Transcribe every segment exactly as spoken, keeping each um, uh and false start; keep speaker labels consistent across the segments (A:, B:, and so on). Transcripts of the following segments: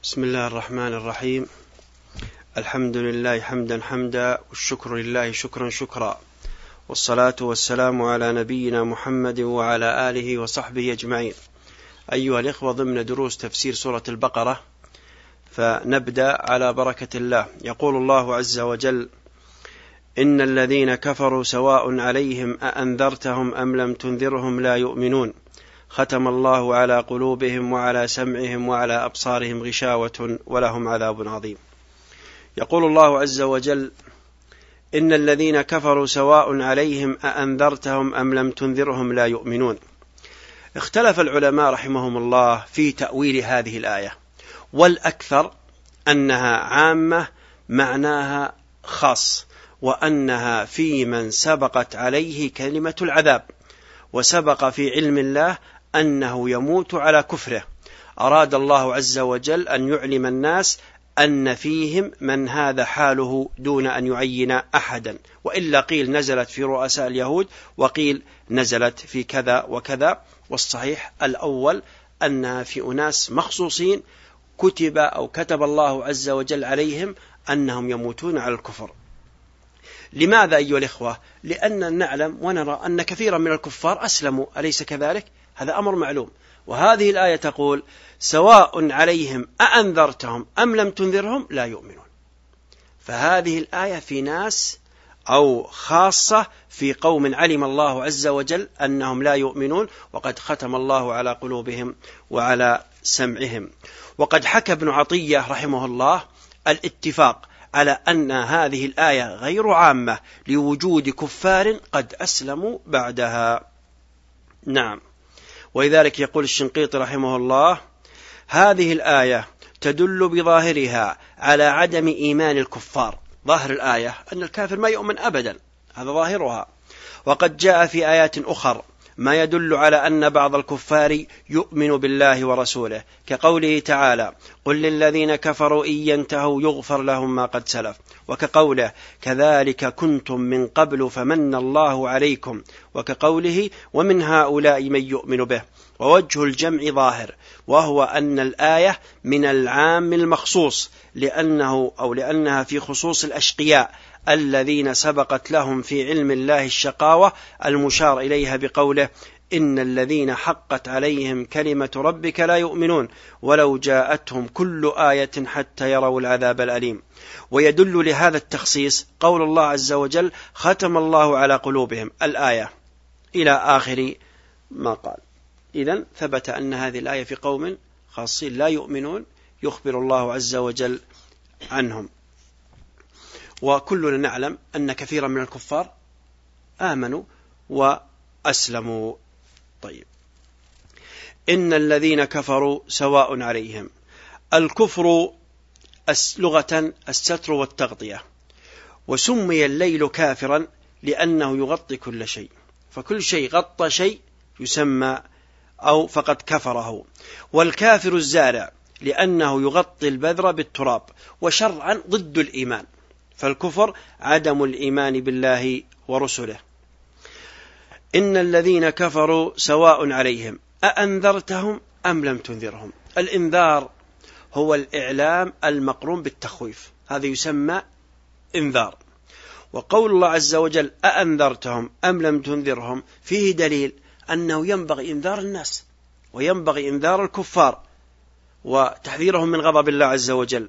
A: بسم الله الرحمن الرحيم. الحمد لله حمدا حمدا، والشكر لله شكرا شكرا، والصلاة والسلام على نبينا محمد وعلى آله وصحبه أجمعين. أيها الإخوة، ضمن دروس تفسير سورة البقرة، فنبدأ على بركة الله. يقول الله عز وجل: إن الذين كفروا سواء عليهم أأنذرتهم أم لم تنذرهم لا يؤمنون، ختم الله على قلوبهم وعلى سمعهم وعلى أبصارهم غشاوة ولهم عذاب عظيم. يقول الله عز وجل: إن الذين كفروا سواء عليهم أأنذرتهم أم لم تنذرهم لا يؤمنون. اختلف العلماء رحمهم الله في تأويل هذه الآية، والأكثر أنها عامة معناها خاص، وأنها في من سبقت عليه كلمة العذاب، وسبق في علم الله أنه يموت على كفره. أراد الله عز وجل أن يعلم الناس أن فيهم من هذا حاله دون أن يعين أحدا، وإلا قيل نزلت في رؤساء اليهود، وقيل نزلت في كذا وكذا، والصحيح الأول أنها في أناس مخصوصين كتب أو كتب الله عز وجل عليهم أنهم يموتون على الكفر. لماذا أيها الإخوة؟ لأن نعلم ونرى أن كثيرا من الكفار أسلموا، أليس كذلك؟ هذا أمر معلوم. وهذه الآية تقول: سواء عليهم أأنذرتهم أم لم تنذرهم لا يؤمنون. فهذه الآية في ناس أو خاصة في قوم علم الله عز وجل أنهم لا يؤمنون، وقد ختم الله على قلوبهم وعلى سمعهم. وقد حكى ابن عطية رحمه الله الاتفاق على أن هذه الآية غير عامة لوجود كفار قد أسلموا بعدها. نعم، ولذلك يقول الشنقيطي رحمه الله: هذه الآية تدل بظاهرها على عدم إيمان الكفار. ظاهر الآية أن الكافر ما يؤمن أبدا، هذا ظاهرها. وقد جاء في آيات أخر ما يدل على أن بعض الكفار يؤمن بالله ورسوله، كقوله تعالى: قل للذين كفروا إن ينتهوا يغفر لهم ما قد سلف، وكقوله: كذلك كنتم من قبل فمن الله عليكم، وكقوله: ومن هؤلاء من يؤمن به. ووجه الجمع ظاهر، وهو أن الآية من العام المخصوص، لأنه أو لأنها في خصوص الأشقياء الذين سبقت لهم في علم الله الشقاوة المشار إليها بقوله: إن الذين حقت عليهم كلمة ربك لا يؤمنون ولو جاءتهم كل آية حتى يروا العذاب الأليم. ويدل لهذا التخصيص قول الله عز وجل: ختم الله على قلوبهم، الآية إلى آخر ما قال. إذن ثبت أن هذه الآية في قوم خاصين لا يؤمنون يخبر الله عز وجل عنهم. وكلنا نعلم أن كثيرا من الكفار آمنوا وأسلموا. طيب، إن الذين كفروا سواء عليهم. الكفر لغة الستر والتغطية، وسمي الليل كافرا لأنه يغطي كل شيء، فكل شيء غطى شيء يسمى أو فقد كفره. والكافر الزارع لأنه يغطي البذر بالتراب، وشرعا ضد الإيمان، فالكفر عدم الإيمان بالله ورسله. إن الذين كفروا سواء عليهم أأنذرتهم أم لم تنذرهم. الإنذار هو الإعلام المقرون بالتخويف، هذا يسمى إنذار. وقول الله عز وجل: أأنذرتهم أم لم تنذرهم، فيه دليل أنه ينبغي إنذار الناس، وينبغي إنذار الكفار، وتحذيرهم من غضب الله عز وجل،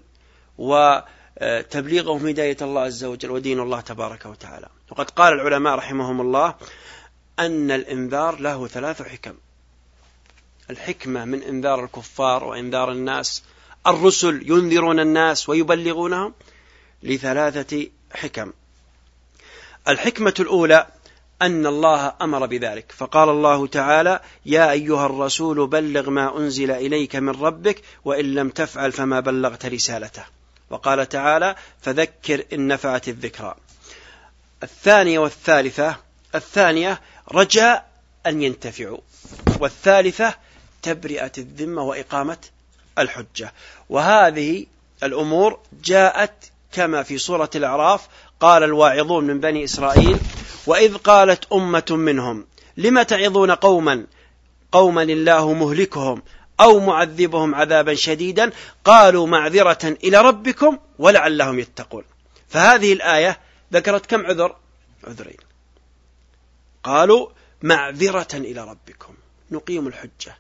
A: وتبليغهم هداية الله عز وجل ودين الله تبارك وتعالى. وقد قال العلماء رحمهم الله أن الإنذار له ثلاث حكم. الحكمة من إنذار الكفار وإنذار الناس، الرسل ينذرون الناس ويبلغونهم، لثلاثة حكم. الحكمة الأولى أن الله أمر بذلك، فقال الله تعالى: يا أيها الرسول بلغ ما أنزل إليك من ربك وإن لم تفعل فما بلغت رسالته. وقال تعالى: فذكر إن نفعت الذكرى. الثانية والثالثة: الثانية رجاء أن ينتفعوا، والثالثة تبرئة الذمة وإقامة الحجة. وهذه الأمور جاءت كما في سورة الأعراف: قال الواعظون من بني إسرائيل: وإذ قالت أمة منهم لم تعظون قوما قوما الله مهلكهم أو معذبهم عذابا شديدا قالوا معذرة إلى ربكم ولعلهم يتقون. فهذه الآية ذكرت كم عذر؟ عذرين. قالوا معذرة إلى ربكم، نقيم الحجة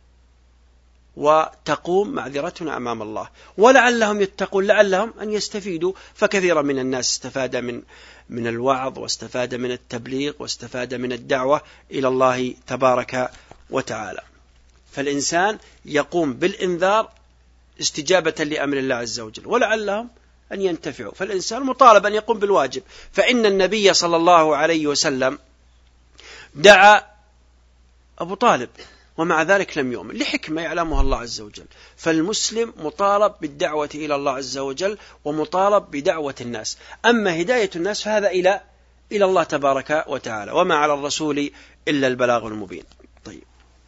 A: وتقوم معذرتنا أمام الله، ولعلهم يتقون، لعلهم أن يستفيدوا. فكثيرا من الناس استفاد من من الوعظ، واستفاد من التبليغ، واستفاد من الدعوة إلى الله تبارك وتعالى. فالإنسان يقوم بالإنذار استجابة لأمر الله عز وجل، ولعلهم أن ينتفعوا. فالإنسان مطالب أن يقوم بالواجب. فإن النبي صلى الله عليه وسلم دعا أبو طالب ومع ذلك لم يؤمن لحكمة يعلمها الله عز وجل. فالمسلم مطالب بالدعوة إلى الله عز وجل ومطالب بدعوة الناس. أما هداية الناس فهذا إلى إلى الله تبارك وتعالى، وما على الرسول إلا البلاغ المبين. طيب،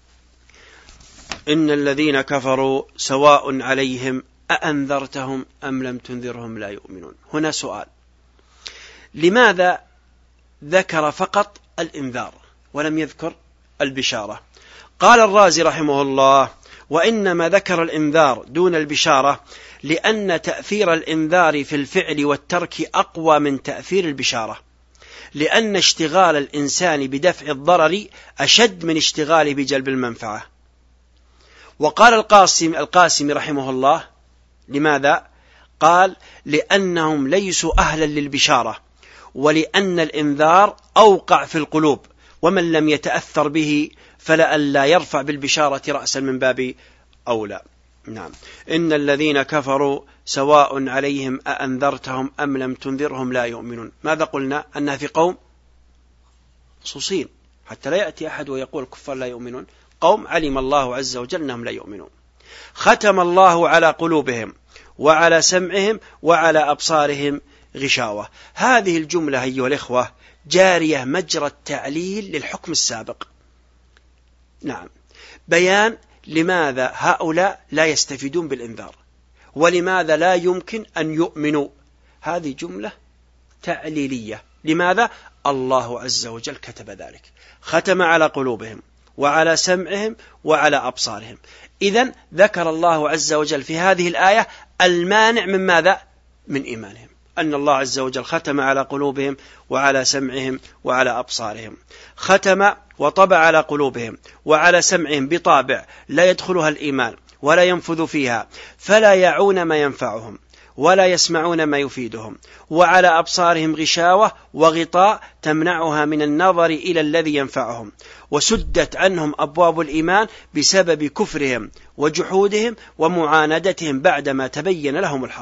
A: إن الذين كفروا سواء عليهم أأنذرتهم أم لم تنذرهم لا يؤمنون. هنا سؤال: لماذا ذكر فقط الإنذار ولم يذكر البشارة؟ قال الرازي رحمه الله: وإنما ذكر الإنذار دون البشارة لأن تأثير الإنذار في الفعل والترك أقوى من تأثير البشارة، لأن اشتغال الإنسان بدفع الضرر أشد من اشتغاله بجلب المنفعة. وقال القاسم القاسم رحمه الله: لماذا؟ قال: لأنهم ليسوا أهلا للبشارة، ولأن الإنذار أوقع في القلوب، ومن لم يتأثر به فلألا يرفع بالبشارة رأسا من باب أولى. نعم. إن الذين كفروا سواء عليهم أأنذرتهم أم لم تنذرهم لا يؤمنون. ماذا قلنا؟ أنها في قوم خصوصين، حتى لا يأتي أحد ويقول الكفار لا يؤمنون. قوم علم الله عز وجل أنهم لا يؤمنون. ختم الله على قلوبهم وعلى سمعهم وعلى أبصارهم غشاوة. هذه الجملة أيها الإخوة جارية مجرى التعليل للحكم السابق. نعم، بيان لماذا هؤلاء لا يستفيدون بالإنذار ولماذا لا يمكن أن يؤمنوا. هذه جملة تعليلية. لماذا؟ الله عز وجل كتب ذلك. ختم على قلوبهم وعلى سمعهم وعلى أبصارهم. إذن ذكر الله عز وجل في هذه الآية المانع من ماذا؟ من إيمانهم. أن الله عز وجل ختم على قلوبهم وعلى سمعهم وعلى أبصارهم. ختم وطبع على قلوبهم وعلى سمعهم بطابع لا يدخلها الإيمان ولا ينفذ فيها، فلا يعون ما ينفعهم ولا يسمعون ما يفيدهم. وعلى أبصارهم غشاوة وغطاء تمنعها من النظر إلى الذي ينفعهم، وسدت عنهم أبواب الإيمان بسبب كفرهم وجحودهم ومعاندتهم بعدما تبين لهم الحق.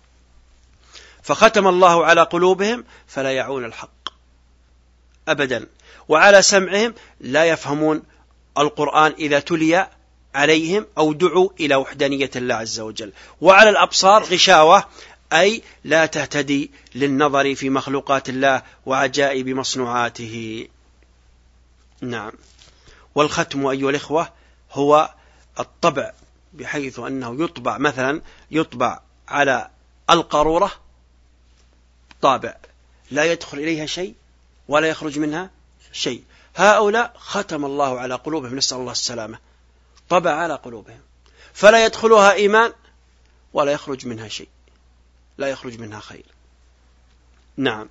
A: فختم الله على قلوبهم فلا يعون الحق أبدا، وعلى سمعهم لا يفهمون القرآن إذا تلي عليهم أو دعوا إلى وحدانية الله عز وجل. وعلى الأبصار غشاوة، أي لا تهتدي للنظر في مخلوقات الله وعجائب مصنوعاته. نعم. والختم أيها الإخوة هو الطبع، بحيث أنه يطبع مثلا يطبع على القارورة طابع لا يدخل إليها شيء ولا يخرج منها شيء. هؤلاء ختم الله على قلوبهم، نسأل الله السلامة، طبع على قلوبهم فلا يدخلها إيمان ولا يخرج منها شيء، لا يخرج منها خير. نعم.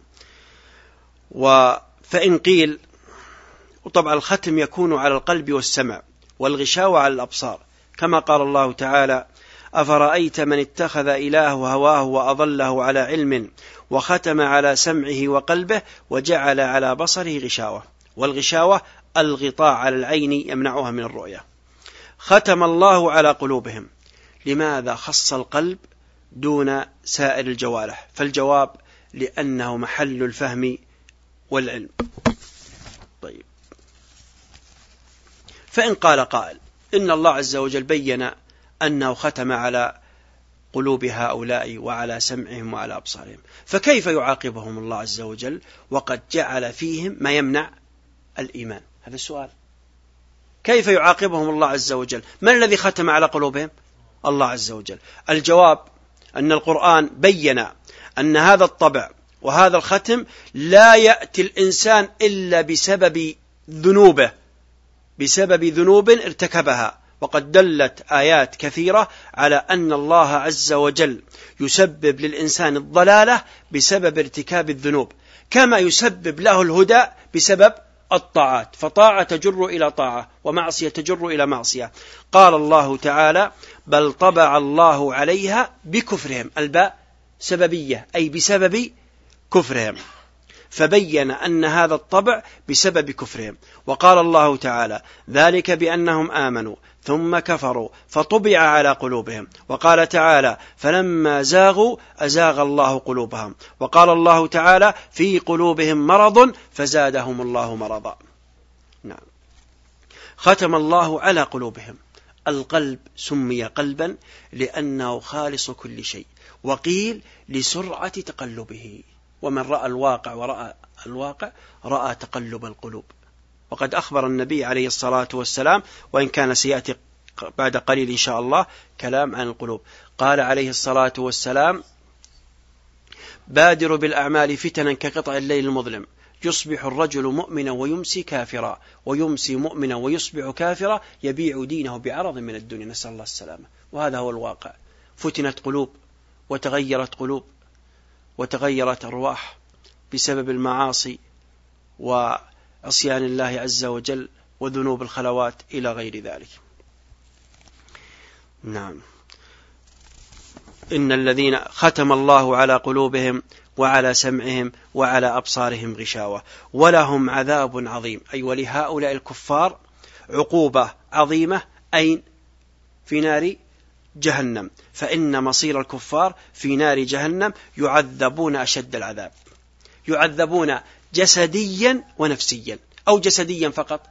A: فإن قيل، وطبعا الختم يكون على القلب والسمع، والغشاوة على الأبصار، كما قال الله تعالى: أفرأيت من اتخذ إله هواه وأضله على علم وختم على سمعه وقلبه وجعل على بصره غشاوة. والغشاوة الغطاء على العين يمنعها من الرؤية. ختم الله على قلوبهم. لماذا خص القلب دون سائر الجوارح؟ فالجواب: لأنه محل الفهم والعلم. طيب، فإن قال قائل إن الله عز وجل بين أنه ختم على قلوب هؤلاء وعلى سمعهم وعلى أبصارهم، فكيف يعاقبهم الله عز وجل وقد جعل فيهم ما يمنع الإيمان؟ هذا السؤال. كيف يعاقبهم الله عز وجل؟ من الذي ختم على قلوبهم؟ الله عز وجل. الجواب أن القرآن بين أن هذا الطبع وهذا الختم لا يأتي الإنسان إلا بسبب ذنوبه، بسبب ذنوب ارتكبها وقد دلت آيات كثيرة على أن الله عز وجل يسبب للإنسان الضلالة بسبب ارتكاب الذنوب، كما يسبب له الهدى بسبب الطاعات، فطاعة تجر إلى طاعة ومعصية تجر إلى معصية. قال الله تعالى: بل طبع الله عليها بكفرهم، الباء سببية أي بسبب كفرهم، فبين أن هذا الطبع بسبب كفرهم. وقال الله تعالى: ذلك بأنهم آمنوا ثم كفروا فطبع على قلوبهم. وقال تعالى: فلما زاغوا أزاغ الله قلوبهم. وقال الله تعالى: في قلوبهم مرض فزادهم الله مرضا. نعم. ختم الله على قلوبهم. القلب سمي قلبا لأنه خالص كل شيء، وقيل لسرعة تقلبه، ومن رأى الواقع ورأى الواقع رأى تقلب القلوب. وقد أخبر النبي عليه الصلاة والسلام، وإن كان سيأتي بعد قليل إن شاء الله كلام عن القلوب، قال عليه الصلاة والسلام: بادروا بالأعمال فتنا كقطع الليل المظلم، يصبح الرجل مؤمنا ويمسي كافرا، ويمسي مؤمنا ويصبح كافرا، يبيع دينه بعرض من الدنيا، نسأل الله السلامة. وهذا هو الواقع. فتنت قلوب وتغيرت قلوب وتغيرت أرواح بسبب المعاصي وعصيان الله عز وجل وذنوب الخلوات إلى غير ذلك. نعم. إن الذين ختم الله على قلوبهم وعلى سمعهم وعلى أبصارهم غشاوة ولهم عذاب عظيم، أي ولهؤلاء الكفار عقوبة عظيمة، أين؟ في نار جهنم، فإن مصير الكفار في نار جهنم، يعذبون أشد العذاب، يعذبون جسديا ونفسيا، أو جسديا فقط؟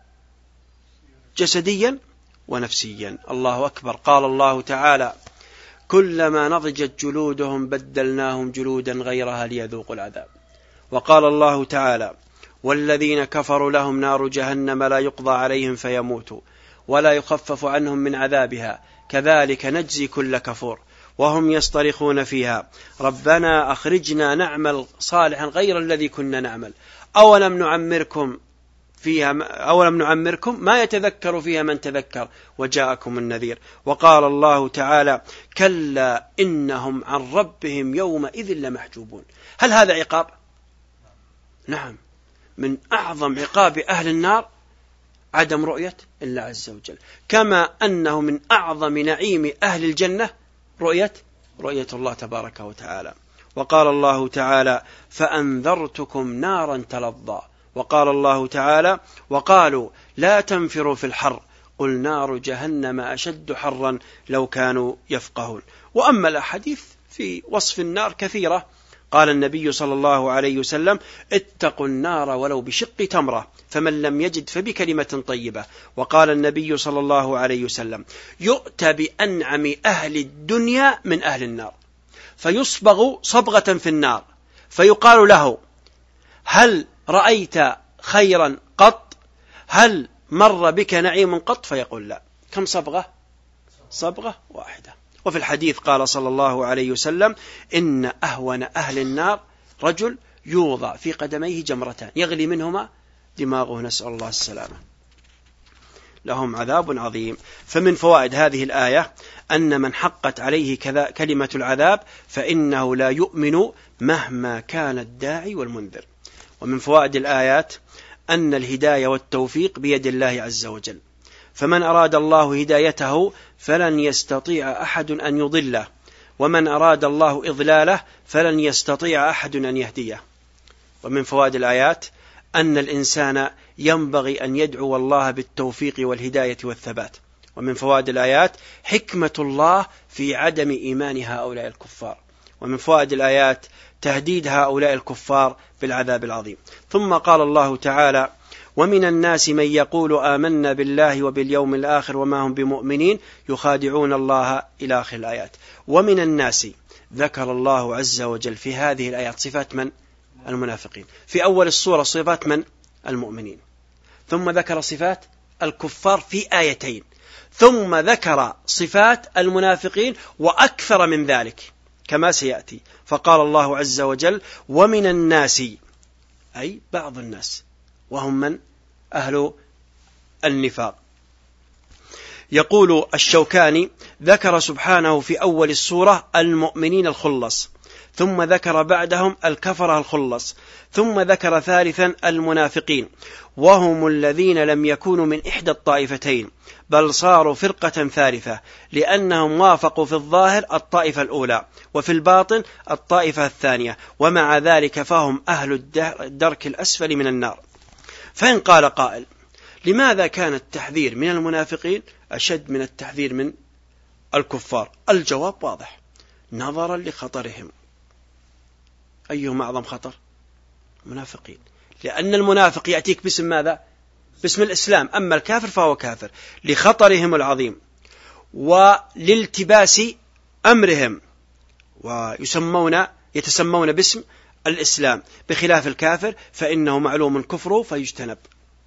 A: جسديا ونفسيا. الله أكبر. قال الله تعالى: كلما نضجت جلودهم بدلناهم جلودا غيرها ليذوقوا العذاب. وقال الله تعالى: والذين كفروا لهم نار جهنم لا يقضى عليهم فيموتوا ولا يخفف عنهم من عذابها كذلك نجزي كل كفور وهم يصطرخون فيها ربنا أخرجنا نعمل صالحا غير الذي كنا نعمل أولم نعمركم فيها أولم نعمركم ما يتذكر فيها من تذكر وجاءكم النذير. وقال الله تعالى: كلا إنهم عن ربهم يومئذ لمحجوبون. هل هذا عقاب؟ نعم. من أعظم عقاب أهل النار عدم رؤية الله عز وجل، كما أنه من أعظم نعيم أهل الجنة رؤية رؤية الله تبارك وتعالى. وقال الله تعالى: فأنذرتكم نارا تلظى. وقال الله تعالى: وقالوا لا تنفروا في الحر قل نار جهنم أشد حرا لو كانوا يفقهون. وأما الأحاديث في وصف النار كثيرة. قال النبي صلى الله عليه وسلم: اتقوا النار ولو بشق تمرة فمن لم يجد فبكلمة طيبة. وقال النبي صلى الله عليه وسلم: يؤتى بأنعم أهل الدنيا من أهل النار فيصبغ صبغة في النار فيقال له: هل رأيت خيرا قط؟ هل مر بك نعيم قط؟ فيقول: لا. كم صبغة؟ صبغة واحدة. وفي الحديث قال صلى الله عليه وسلم: إن أهون أهل النار رجل يوضع في قدميه جمرتان يغلي منهما دماغه، نسأل الله السلامة. لهم عذاب عظيم. فمن فوائد هذه الآية أن من حقت عليه كذا كلمة العذاب فإنه لا يؤمن مهما كان الداعي والمنذر. ومن فوائد الآيات أن الهداية والتوفيق بيد الله عز وجل، فمن أراد الله هدايته فلن يستطيع أحد أن يضله، ومن أراد الله إضلاله فلن يستطيع أحد أن يهديه. ومن فوائد الآيات أن الإنسان ينبغي أن يدعو الله بالتوفيق والهداية والثبات. ومن فوائد الآيات حكمة الله في عدم إيمان هؤلاء الكفار. ومن فوائد الآيات تهديد هؤلاء الكفار بالعذاب العظيم. ثم قال الله تعالى: ومن الناس من يقول آمنا بالله وباليوم الآخر وما هم بمؤمنين يخادعون الله إلى آخر الآيات. ومن الناس ذكر الله عز وجل في هذه الآيات صفات من؟ المنافقين. في أول السورة صفات من؟ المؤمنين. ثم ذكر صفات الكفار في آيتين، ثم ذكر صفات المنافقين وأكثر من ذلك كما سيأتي. فقال الله عز وجل: ومن الناس، أي بعض الناس، وهم من؟ أهل النفاق، يقول الشوكاني: ذكر سبحانه في أول السورة المؤمنين الخلص، ثم ذكر بعدهم الكفرة الخلص، ثم ذكر ثالثا المنافقين، وهم الذين لم يكونوا من إحدى الطائفتين، بل صاروا فرقة ثالثة، لأنهم وافقوا في الظاهر الطائفة الأولى، وفي الباطن الطائفة الثانية، ومع ذلك فهم أهل الدرك الأسفل من النار. فإن قال قائل: لماذا كان التحذير من المنافقين أشد من التحذير من الكفار؟ الجواب واضح: نظرا لخطرهم. أيهما أعظم خطر؟ المنافقين، لأن المنافق يأتيك باسم ماذا؟ باسم الإسلام، أما الكافر فهو كافر، لخطرهم العظيم ولالتباس أمرهم، ويسمون يتسمون باسم الإسلام، بخلاف الكافر فإنه معلوم كفره فيجتنب.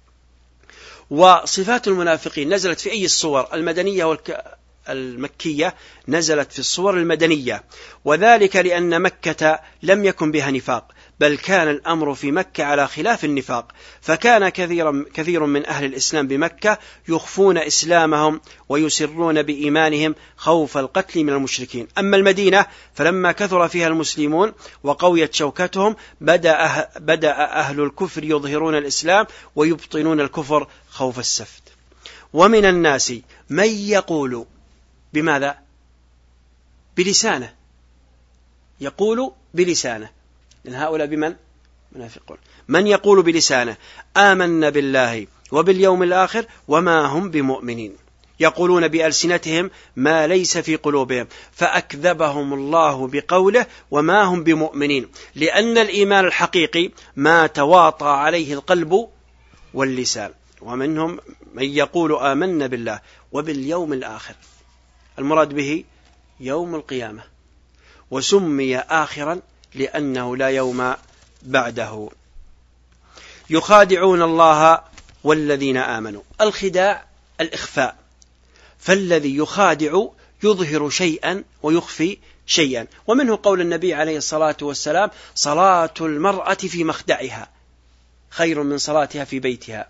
A: وصفات المنافقين نزلت في أي الصور؟ المدنية والمكية نزلت في الصور المدنية، وذلك لأن مكة لم يكن بها نفاق، بل كان الأمر في مكة على خلاف النفاق، فكان كثير, كثير من أهل الإسلام بمكة يخفون إسلامهم ويسرون بإيمانهم خوف القتل من المشركين. أما المدينة فلما كثر فيها المسلمون وقويت شوكتهم بدأ, أه بدأ أهل الكفر يظهرون الإسلام ويبطنون الكفر خوف السفت. ومن الناس من يقول بماذا؟ بلسانه، يقول بلسانه، لأن هؤلاء بمن؟ منافقون. من يقول بلسانه: آمنا بالله وباليوم الآخر وما هم بمؤمنين، يقولون بألسنتهم ما ليس في قلوبهم، فأكذبهم الله بقوله وما هم بمؤمنين، لأن الإيمان الحقيقي ما تواطى عليه القلب واللسان. ومنهم من يقول آمنا بالله وباليوم الآخر، المراد به يوم القيامة، وسمي آخرا لأنه لا يوم بعده. يخادعون الله والذين آمنوا. الخداع الإخفاء، فالذي يخادع يظهر شيئا ويخفي شيئا، ومنه قول النبي عليه الصلاة والسلام: صلاة المرأة في مخدعها خير من صلاتها في بيتها.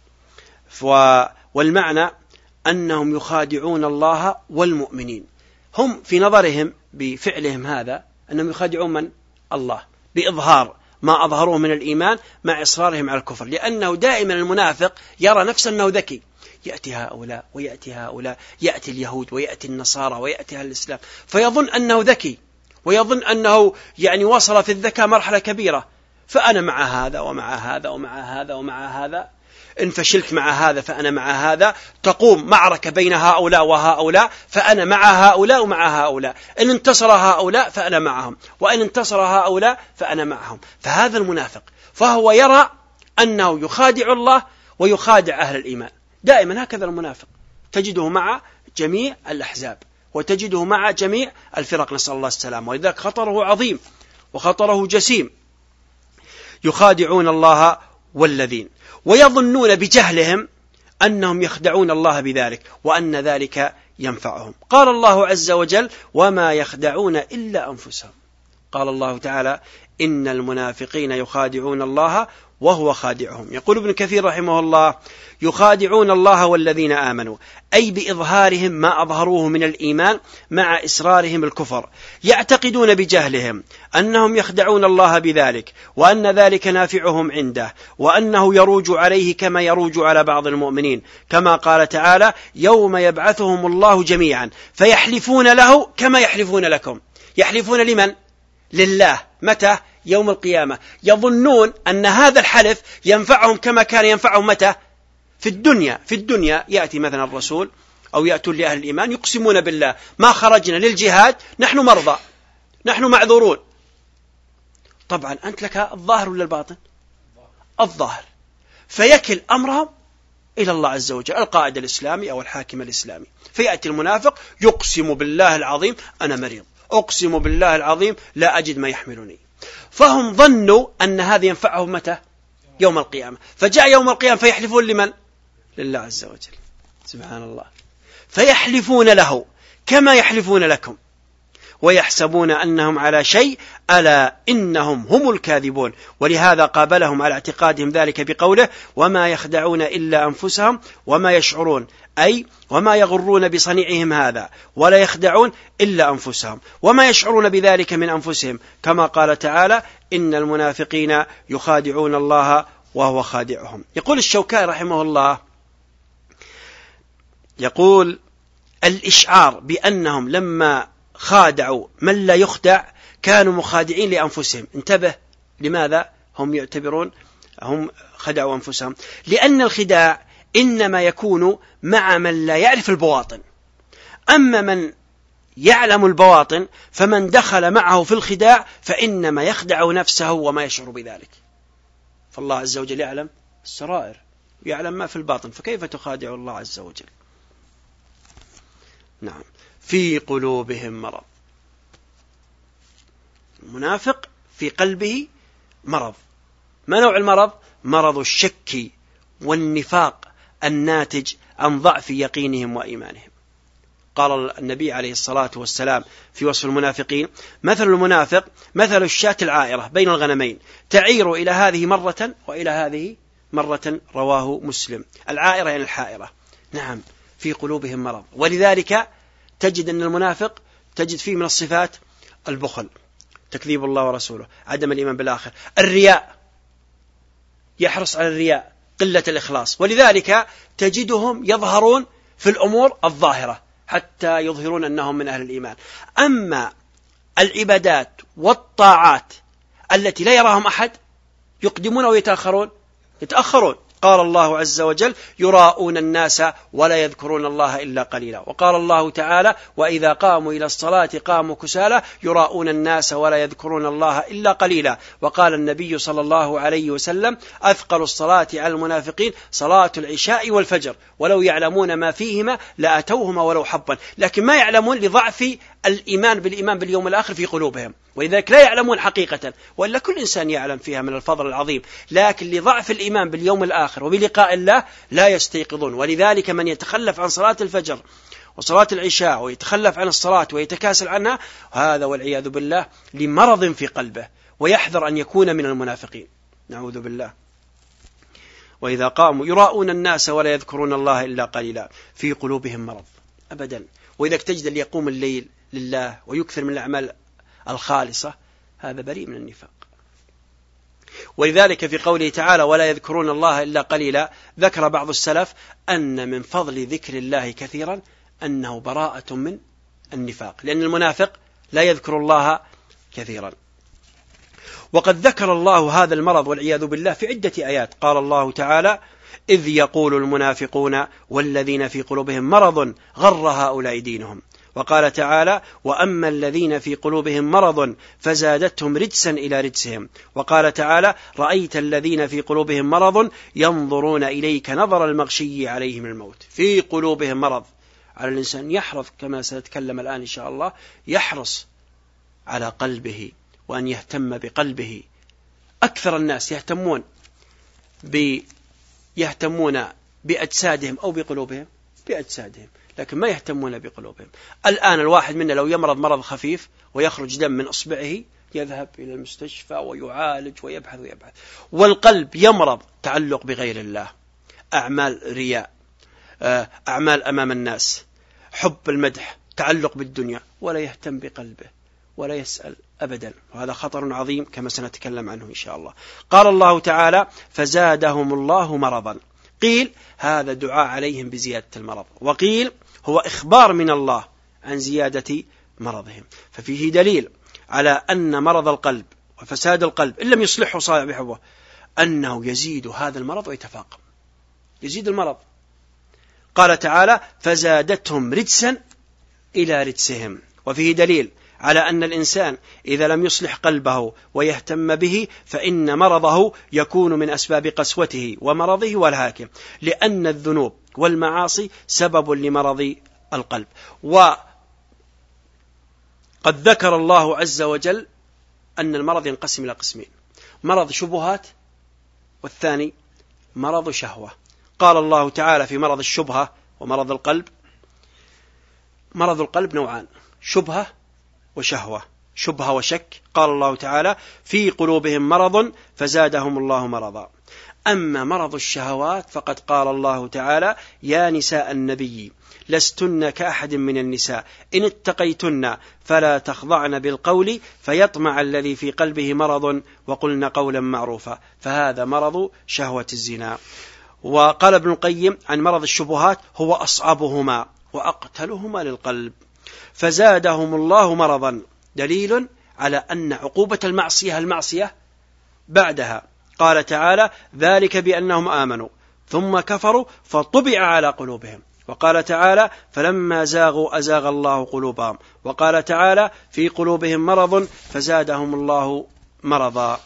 A: والمعنى أنهم يخادعون الله والمؤمنين، هم في نظرهم بفعلهم هذا أنهم يخادعون من؟ الله، بإظهار ما أظهروه من الإيمان مع إصرارهم على الكفر، لأنه دائما المنافق يرى نفسه أنه ذكي، يأتي هؤلاء ويأتي هؤلاء، يأتي اليهود ويأتي النصارى ويأتي الإسلام، فيظن أنه ذكي ويظن أنه يعني وصل في الذكاء مرحلة كبيرة، فأنا مع هذا ومع هذا ومع هذا ومع هذا، إن فشلت مع هذا فأنا مع هذا، تقوم معركة بين هؤلاء وهؤلاء فأنا مع هؤلاء ومع هؤلاء، إن انتصر هؤلاء فأنا معهم، وإن انتصر هؤلاء فأنا معهم. فهذا المنافق، فهو يرى أنه يخادع الله ويخادع أهل الإيمان، دائما هكذا المنافق، تجده مع جميع الأحزاب وتجده مع جميع الفرق، نسأل الله السلامة، ولذلك خطره عظيم وخطره جسيم. يخادعون الله والذين، ويظنون بجهلهم أنهم يخدعون الله بذلك وأن ذلك ينفعهم. قال الله عز وجل: وما يخدعون إلا أنفسهم. قال الله تعالى: إن المنافقين يخادعون الله وهو خادعهم. يقول ابن كثير رحمه الله: يخادعون الله والذين آمنوا، أي بإظهارهم ما أظهروه من الإيمان مع إصرارهم الكفر، يعتقدون بجهلهم أنهم يخدعون الله بذلك، وأن ذلك نافعهم عنده، وأنه يروج عليه كما يروج على بعض المؤمنين، كما قال تعالى: يوم يبعثهم الله جميعا فيحلفون له كما يحلفون لكم. يحلفون لمن؟ لله. متى؟ يوم القيامة. يظنون أن هذا الحلف ينفعهم كما كان ينفعهم متى؟ في الدنيا. في الدنيا يأتي مثلا الرسول أو يأتون لأهل الإيمان يقسمون بالله: ما خرجنا للجهاد، نحن مرضى، نحن معذورون. طبعا أنت لك الظاهر ولا الباطن؟ الظاهر. فيكل أمرهم إلى الله عز وجل، القائد الإسلامي أو الحاكم الإسلامي. فيأتي المنافق يقسم بالله العظيم أنا مريض، أقسم بالله العظيم لا أجد ما يحملني. فهم ظنوا أن هذا ينفعهم متى؟ يوم القيامة. فجاء يوم القيامة فيحلفون لمن؟ لله عز وجل. سبحان الله. فيحلفون له كما يحلفون لكم، ويحسبون أنهم على شيء ألا إنهم هم الكاذبون. ولهذا قابلهم على اعتقادهم ذلك بقوله وما يخدعون إلا أنفسهم وما يشعرون، أي وما يغرون بصنيعهم هذا ولا يخدعون إلا أنفسهم وما يشعرون بذلك من أنفسهم، كما قال تعالى إن المنافقين يخادعون الله وهو خادعهم. يقول الشوكاني رحمه الله، يقول الإشعار بأنهم لما خادعوا من لا يخدع كانوا مخادعين لأنفسهم. انتبه، لماذا هم يعتبرون هم خدعوا أنفسهم؟ لأن الخداع إنما يكون مع من لا يعرف البواطن، أما من يعلم البواطن فمن دخل معه في الخداع فإنما يخدع نفسه وما يشعر بذلك. فالله عز وجل يعلم السرائر، يعلم ما في الباطن، فكيف تخادع الله عز وجل؟ نعم. في قلوبهم مرض، المنافق في قلبه مرض. ما نوع المرض؟ مرض الشك والنفاق الناتج عن ضعف يقينهم وإيمانهم. قال النبي عليه الصلاة والسلام في وصف المنافقين مثل المنافق مثل الشاة العائرة بين الغنمين تعير إلى هذه مرة وإلى هذه مرة، رواه مسلم. العائرة يعني الحائرة. نعم، في قلوبهم مرض. ولذلك تجد أن المنافق تجد فيه من الصفات البخل، تكذيب الله ورسوله، عدم الإيمان بالآخر، الرياء، يحرص على الرياء، قلة الإخلاص. ولذلك تجدهم يظهرون في الأمور الظاهرة حتى يظهرون أنهم من أهل الإيمان. أما العبادات والطاعات التي لا يراهم أحد يقدمون ويتأخرون يتأخرون. قال الله عز وجل يراؤون الناس ولا يذكرون الله إلا قليلا. وقال الله تعالى وإذا قاموا إلى الصلاة قاموا كسالى يراؤون الناس ولا يذكرون الله إلا قليلا. وقال النبي صلى الله عليه وسلم أثقل الصلاة على المنافقين صلاة العشاء والفجر ولو يعلمون ما فيهما لأتوهما ولو حبا. لكن ما يعلمون لضعف الإيمان بالإيمان باليوم الآخر في قلوبهم، ولذلك لا يعلمون حقيقة، وإلا كل إنسان يعلم فيها من الفضل العظيم، لكن لضعف الإيمان باليوم الآخر وبلقاء الله لا يستيقظون. ولذلك من يتخلف عن صلاة الفجر وصلاة العشاء ويتخلف عن الصلاة ويتكاسل عنها، هذا والعياذ بالله لمرض في قلبه، ويحذر أن يكون من المنافقين، نعوذ بالله. وإذا قاموا يراؤون الناس ولا يذكرون الله إلا قليلا، في قلوبهم مرض أبدا. وإذا تجد اللي يقوم الليل لله ويكثر من الأعمال الخالصة هذا بريء من النفاق. ولذلك في قوله تعالى ولا يذكرون الله إلا قليلا ذكر بعض السلف أن من فضل ذكر الله كثيرا أنه براءة من النفاق، لأن المنافق لا يذكر الله كثيرا. وقد ذكر الله هذا المرض والعياذ بالله في عدة آيات. قال الله تعالى إذ يقول المنافقون والذين في قلوبهم مرض غر هؤلاء دينهم. وقال تعالى وأما الذين في قلوبهم مرض فزادتهم رجسا إلى رجسهم. وقال تعالى رأيت الذين في قلوبهم مرض ينظرون إليك نظر المغشي عليه من الموت. في قلوبهم مرض. على الإنسان يحرص كما سنتكلم الآن إن شاء الله، يحرص على قلبه وأن يهتم بقلبه. أكثر الناس يهتمون ب يهتمون بأجسادهم أو بقلوبهم، بأجسادهم، لكن ما يهتمون بقلوبهم. الآن الواحد منا لو يمرض مرض خفيف ويخرج دم من أصبعه يذهب إلى المستشفى ويعالج ويبحث ويبحث. والقلب يمرض تعلق بغير الله، أعمال رياء، أعمال أمام الناس، حب المدح، تعلق بالدنيا، ولا يهتم بقلبه ولا يسأل أبدا. وهذا خطر عظيم كما سنتكلم عنه إن شاء الله. قال الله تعالى فزادهم الله مرضا. قيل هذا دعاء عليهم بزيادة المرض، وقيل هو إخبار من الله عن زيادة مرضهم. ففيه دليل على أن مرض القلب وفساد القلب إن لم يصلحه صاحبه أنه يزيد هذا المرض ويتفاقم، يزيد المرض. قال تعالى فزادتهم رجسا إلى رجسهم. وفيه دليل على أن الإنسان إذا لم يصلح قلبه ويهتم به فإن مرضه يكون من أسباب قسوته ومرضه والهاكم، لأن الذنوب والمعاصي سبب لمرض القلب. وقد ذكر الله عز وجل أن المرض ينقسم إلى قسمين: مرض شبهات، والثاني مرض شهوة. قال الله تعالى في مرض الشبهة ومرض القلب: مرض القلب نوعان: شبهة وشهوة، شبهة وشك. قال الله تعالى في قلوبهم مرض فزادهم الله مرضا. أما مرض الشهوات فقد قال الله تعالى يا نساء النبي لستن كأحد من النساء إن اتقيتن فلا تخضعن بالقول فيطمع الذي في قلبه مرض وقلن قولا معروفا. فهذا مرض شهوة الزنا. وقال ابن القيم عن مرض الشبهات هو أصعبهما وأقتلهما للقلب. فزادهم الله مرضا، دليل على أن عقوبة المعصية المعصية بعدها. قال تعالى ذلك بأنهم آمنوا ثم كفروا فطبع على قلوبهم. وقال تعالى فلما زاغوا أزاغ الله قلوبهم. وقال تعالى في قلوبهم مرض فزادهم الله مرضا.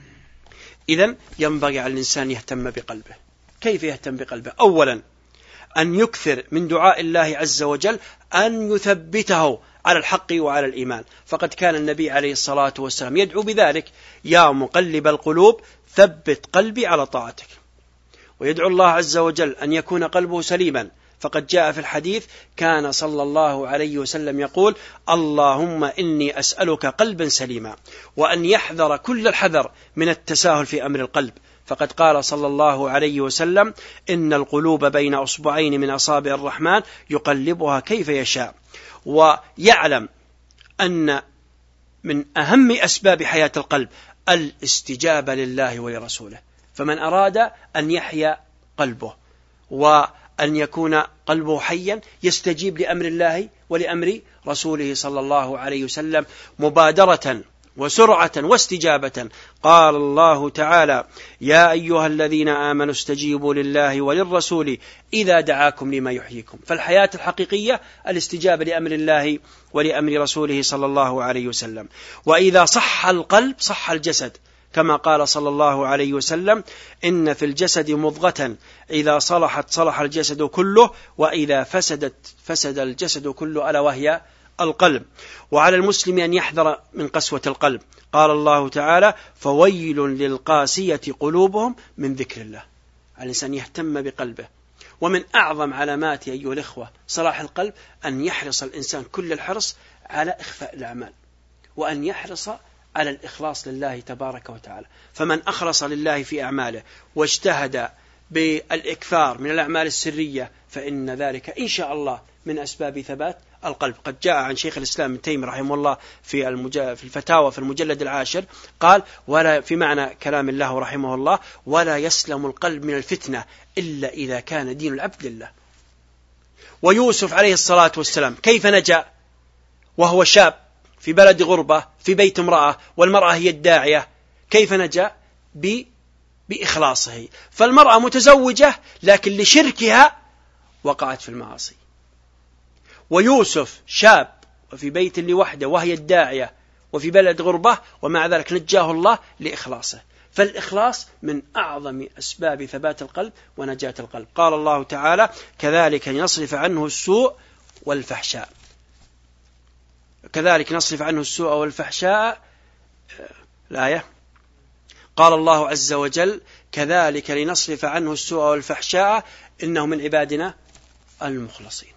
A: إذن ينبغي على الإنسان يهتم بقلبه. كيف يهتم بقلبه؟ أولا أن يكثر من دعاء الله عز وجل أن يثبته على الحق وعلى الإيمان. فقد كان النبي عليه الصلاة والسلام يدعو بذلك يا مقلب القلوب ثبت قلبي على طاعتك. ويدعو الله عز وجل أن يكون قلبه سليما. فقد جاء في الحديث كان صلى الله عليه وسلم يقول اللهم إني أسألك قلبا سليما، وأن يحذر كل الحذر من التساهل في أمر القلب. فقد قال صلى الله عليه وسلم إن القلوب بين أصبعين من أصابع الرحمن يقلبها كيف يشاء. ويعلم أن من أهم أسباب حياة القلب الاستجابة لله ولرسوله. فمن أراد أن يحيا قلبه وأن يكون قلبه حيا يستجيب لأمر الله ولأمر رسوله صلى الله عليه وسلم مبادرة وسرعة واستجابة. قال الله تعالى يا أيها الذين آمنوا استجيبوا لله وللرسول إذا دعاكم لما يحييكم. فالحياة الحقيقية الاستجابة لأمر الله ولأمر رسوله صلى الله عليه وسلم. وإذا صح القلب صح الجسد، كما قال صلى الله عليه وسلم إن في الجسد مضغة إذا صلحت صلح الجسد كله وإذا فسدت فسد الجسد كله ألا وهي القلب. وعلى المسلم أن يحذر من قسوة القلب. قال الله تعالى فويل للقاسية قلوبهم من ذكر الله. على الإنسان يهتم بقلبه. ومن أعظم علامات أيها الإخوة صلاح القلب أن يحرص الإنسان كل الحرص على إخفاء الأعمال، وأن يحرص على الإخلاص لله تبارك وتعالى. فمن أخلص لله في أعماله واجتهد بالإكثار من الأعمال السرية فإن ذلك إن شاء الله من أسباب ثبات القلب. قد جاء عن شيخ الإسلام ابن تيمية رحمه الله في المجا... في الفتاوى في المجلد العاشر قال ولا في معنى كلام الله رحمه الله ولا يسلم القلب من الفتنة إلا إذا كان دين العبد لله. ويوسف عليه الصلاة والسلام كيف نجا وهو شاب في بلد غربة في بيت امرأة والمرأة هي الداعية؟ كيف نجا؟ ب... بإخلاصه. فالمرأة متزوجة لكن لشركها وقعت في المعاصي. ويوسف شاب وفي بيت لوحده وهي الداعية وفي بلد غربة ومع ذلك نجاه الله لإخلاصه. فالإخلاص من أعظم أسباب ثبات القلب ونجاة القلب. قال الله تعالى كذلك نصرف عنه السوء والفحشاء. كذلك نصرف عنه السوء والفحشاء الآية. قال الله عز وجل كذلك لنصرف عنه السوء والفحشاء إنه من عبادنا المخلصين.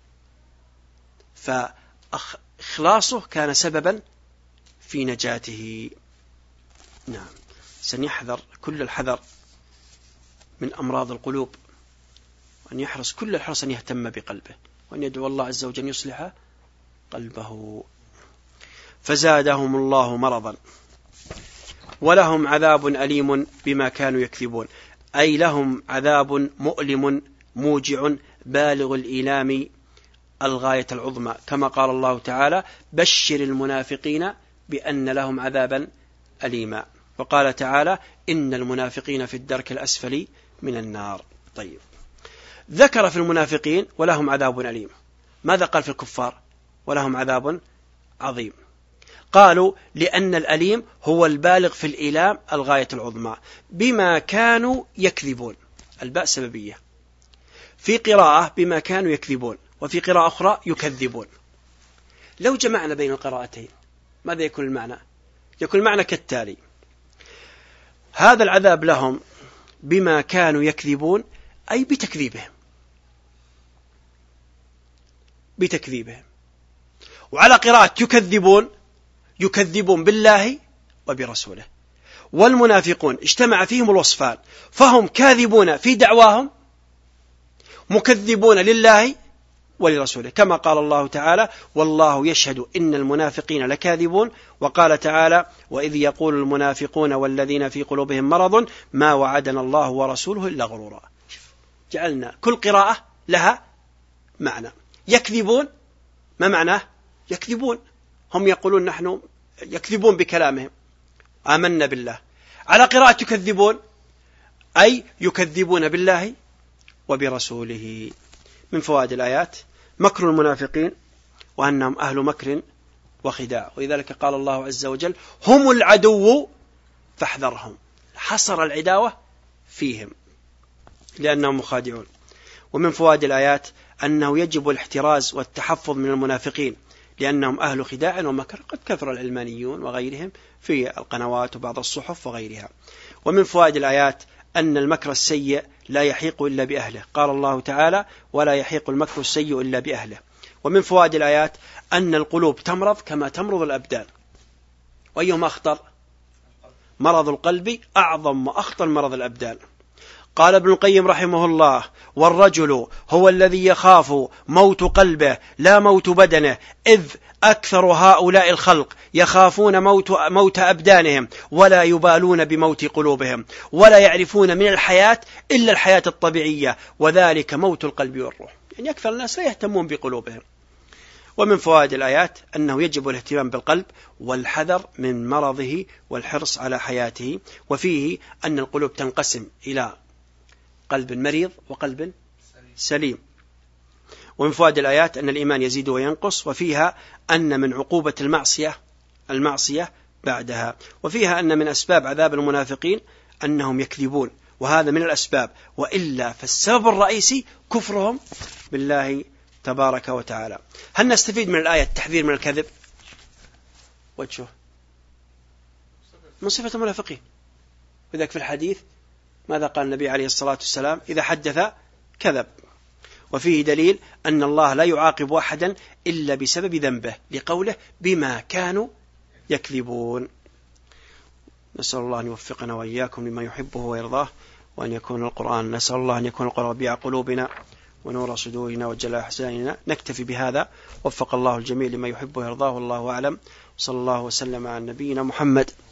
A: فإخلاصه كان سببا في نجاته. نعم، سنحذر كل الحذر من أمراض القلوب، وأن يحرص كل الحرص أن يهتم بقلبه، وأن يدعو الله عز وجل يصلح قلبه. فزادهم الله مرضا ولهم عذاب أليم بما كانوا يكذبون. أي لهم عذاب مؤلم موجع بالغ الإيلام الغاية العظمى، كما قال الله تعالى بشر المنافقين بأن لهم عذابا أليما. وقال تعالى إن المنافقين في الدرك الأسفل من النار. طيب، ذكر في المنافقين ولهم عذاب أليم، ماذا قال في الكفار ولهم عذاب عظيم؟ قالوا لأن الأليم هو البالغ في الإيلام الغاية العظمى بما كانوا يكذبون. الباء سببية. في قراءة بما كانوا يكذبون، وفي قراءة أخرى يكذبون. لو جمعنا بين القراءتين ماذا يكون المعنى؟ يكون المعنى كالتالي: هذا العذاب لهم بما كانوا يكذبون أي بتكذيبهم بتكذيبهم وعلى قراءة يكذبون يكذبون بالله وبرسوله. والمنافقون اجتمع فيهم الوصفان، فهم كاذبون في دعواهم مكذبون لله ولرسوله، كما قال الله تعالى والله يشهد إن المنافقين لكاذبون، وقال تعالى وإذ يقول المنافقون والذين في قلوبهم مرض ما وعدنا الله ورسوله إلا غرورا. جعلنا كل قراءة لها معنى. يكذبون ما معناه؟ يكذبون، هم يقولون نحن يكذبون بكلامهم آمنا بالله. على قراءة يكذبون أي يكذبون بالله وبرسوله. من فوائد الآيات مكر المنافقين وأنهم أهل مكر وخداع، ولذلك قال الله عز وجل هم العدو فاحذرهم، حصر العداوة فيهم لأنهم مخادعون. ومن فوائد الآيات أنه يجب الاحتراز والتحفظ من المنافقين لأنهم أهل خداع ومكر، قد كثر العلمانيون وغيرهم في القنوات وبعض الصحف وغيرها. ومن فوائد الآيات أن المكر السيء لا يحيق إلا بأهله، قال الله تعالى ولا يحيق المكر السيء إلا بأهله. ومن فوائد الآيات أن القلوب تمرض كما تمرض الأبدان، وأيهما أخطر؟ مرض القلب أعظم وأخطر مرض الأبدان. قال ابن القيم رحمه الله والرجل هو الذي يخاف موت قلبه لا موت بدنه، إذ أكثر هؤلاء الخلق يخافون موت, موت أبدانهم ولا يبالون بموت قلوبهم، ولا يعرفون من الحياة إلا الحياة الطبيعية وذلك موت القلب والروح، يعني أكثر الناس لا يهتمون بقلوبهم. ومن فوائد الآيات أنه يجب الاهتمام بالقلب والحذر من مرضه والحرص على حياته، وفيه أن القلوب تنقسم إلى قلب مريض وقلب سليم. ومن فوائد الآيات أن الإيمان يزيد وينقص، وفيها أن من عقوبة المعصية المعصية بعدها، وفيها أن من أسباب عذاب المنافقين أنهم يكذبون، وهذا من الأسباب، وإلا فالسبب الرئيسي كفرهم بالله تبارك وتعالى. هل نستفيد من الآية التحذير من الكذب؟ وجهه من صفة المنافقين، وذلك في الحديث ماذا قال النبي عليه الصلاة والسلام؟ إذا حدث كذب. وفيه دليل أن الله لا يعاقب أحدا إلا بسبب ذنبه، لقوله بما كانوا يكذبون. نسأل الله أن يوفقنا وإياكم لما يحبه ويرضاه، وأن يكون القرآن نسأل الله أن يكون القرآن ربيع قلوبنا ونور صدورنا وجلاء أحزاننا. نكتفي بهذا، وفق الله الجميع لما يحبه ويرضاه، والله أعلم. صلى الله وسلم على نبينا محمد.